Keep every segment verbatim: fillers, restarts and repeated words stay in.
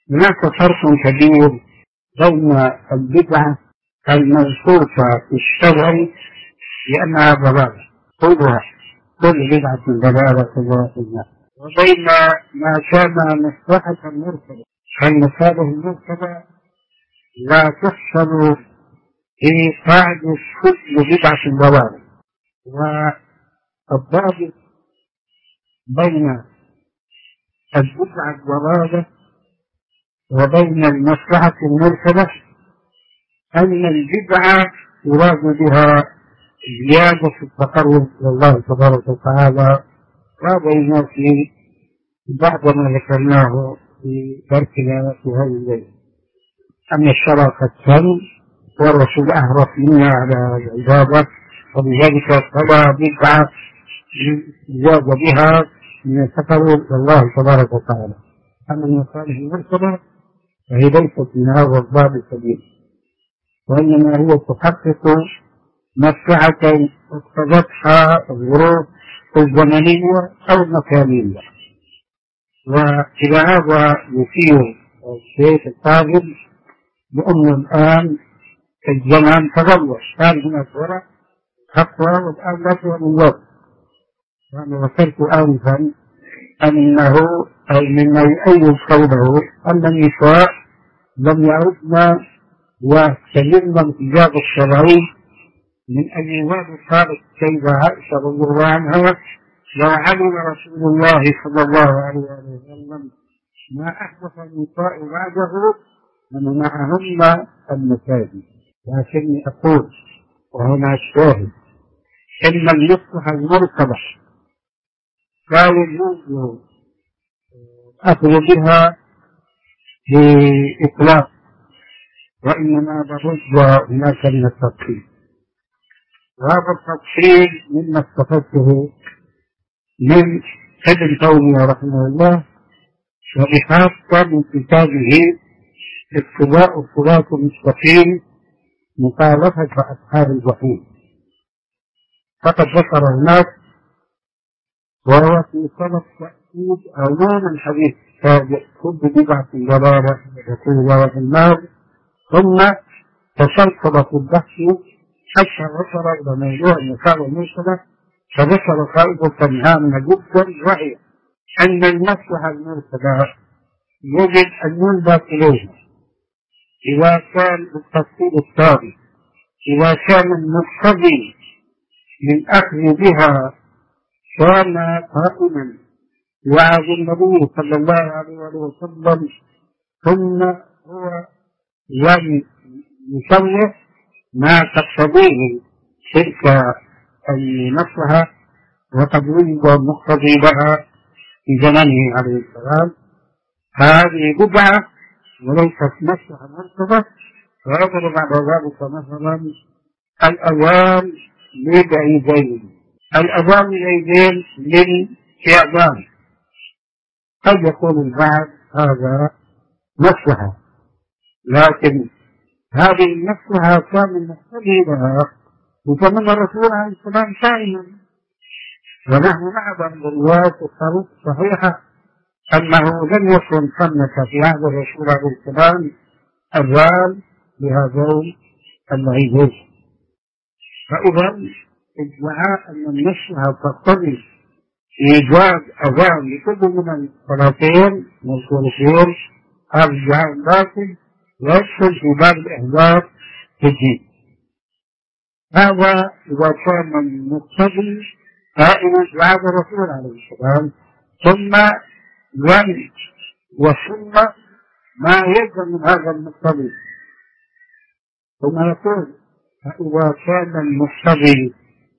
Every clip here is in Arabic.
هناك فرق كبير بين البدعة الموصوفة في الشرع لأنها ضلالة كلها، كل بدعة ضلالة كلها في الناس، وبين ما كان مصلحة مرتبة، فالمصالح المرتبة لا تحصل في قاعدة كل بدعة ضلالة. والضابط بين البدعة الضلالة وبين المصلحة المرتبة أن البدعة يراد بها زيادة في التقرب إلى الله تبارك وتعالى، وبين في بعض ما ذكرناه في درسنا في هذا الليل أن الشرع قد سن والرسول أهرف منا على العبادة، ولذلك فلا بدعة زاد بها من التقرب إلى الله تبارك وتعالى. أما المصالح المرتبة فهي ليست من هذا الباب الكبير، وإنما هي تحقق مصلحة اقتضتها الظروف الزمنية أو المكانية. وإلى هذا يشير الشيخ الفاضل بأن الآن الزمان تغير، كان هناك ورع تقوى والآن لا توجد الوقت. وأنا ذكرت آنفا أنه أي مما يؤيد قوله أن النساء لم يعدن وسلمن الحجاب الشرعي من أجل قالت السيدة عائشة رضي الله عنها: لو علم رسول الله صلى الله عليه وسلم ما أحدث النساء بعده لمنعهن المساجد. لكني أقول وهنا الشاهد إن المصلحة المرتبة لا يجوز أخذ بها بإطلاق، وإنما لابد هناك من التفصيل. وهذا التفصيل مما استفدته من ابن تيمية رحمه الله، وبخاصة من كتابه اقتضاء الصراط المستقيم مخالفة أصحاب الجحيم. فقد ذكر هناك وهو في سبب تأكيد عموم الحديث السابق: كل بدعة ضلالة وكل ضلالة في النار. ثم تسلسل في البحث حتى وصل إلى موضوع النساء والمرسلة، فذكر قاعدة هامة جدا، وهي أن المصلحة المرسلة يجب أن ينظر إليها إذا كان التفصيل الثاني، إذا كان المقتضي من أخذ بها كان قائما وعد النبي صلى الله عليه وسلم، ثم هو لم يصلح ما تقتضيه تلك المصلحة وقد وجد المقتضي لها في زمنه عليه السلام، هذه بدعة وليست مصلحة مرتبة. ويضرب بعد ذلك مثلا الأذان للعيدين، الأذان للعيدين للشعبان، قد يكون البعض هذا مصلحة، لكن هذه المصلحة كان المقتضي لها وكان الرسول عليه السلام صائما، ونحن نعلم بالروايات الصحيحة أنه لم يكن سنة في عهد الرسول عليه السلام أذان لهذين العيدين. فإذا ادعاء أن المصلحة تقتضي إيجاد أذان لكل من الصلاتين والصلاتين هذا ادعاء باطل ويدخل في باب الإحذار في الدين. هذا إذا كان المقتضي قائما في عهد الرسول عليه السلام، ثم لم وثم ما يلزم من هذا المقتضي، ثم يقول فإذا كان المقتضي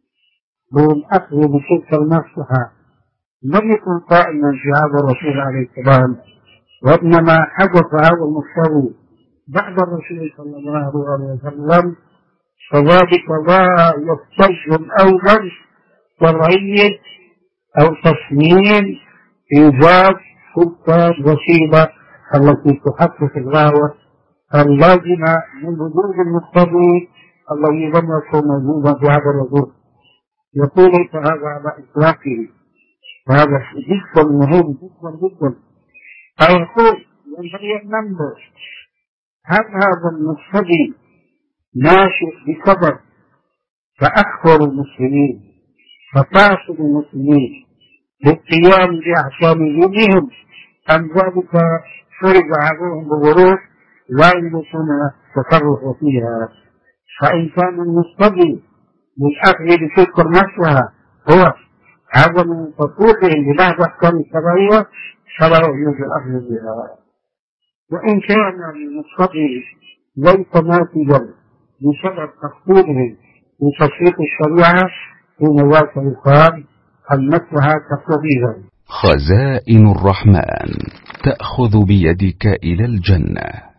بالأخذ بتلك المصلحة لم يكن قائما في عهد الرسول عليه السلام، وإنما حدث هذا المقتضي بعد الرسول صلى الله عليه وسلم، فذلك لا يحتج الأول شرعية أو تصميم إيجاد تلك الوسيلة التي تحقق الغاية اللازمة من وجود المقتضي الذي لم يكن موجودا في هذا الرسول. يقول فهذا على إطلاقه، وهذا جدا مهم جدا جدا. فيقول ينبغي أن ننظر هل هذا المصطدي ناشئ بسبب فأكثر المسلمين ففاسد المسلمين بالقيام بأحكام دينهم، أم ذلك فرض عليهم بظروف لا يمكن التصرف فيها. فإن كان المصطدي للأخذ بتلك المسألة هو عدم تطبيقهم ببعض أحكام الشرعية فلا يجوز الأخذ بها. وإن كان المصطدي ليس ناتجا بسبب تخطيطه لتطبيق الشريعة حين يقال المسألة تقتضيها. خزائن الرحمن تأخذ بيدك إلى الجنة.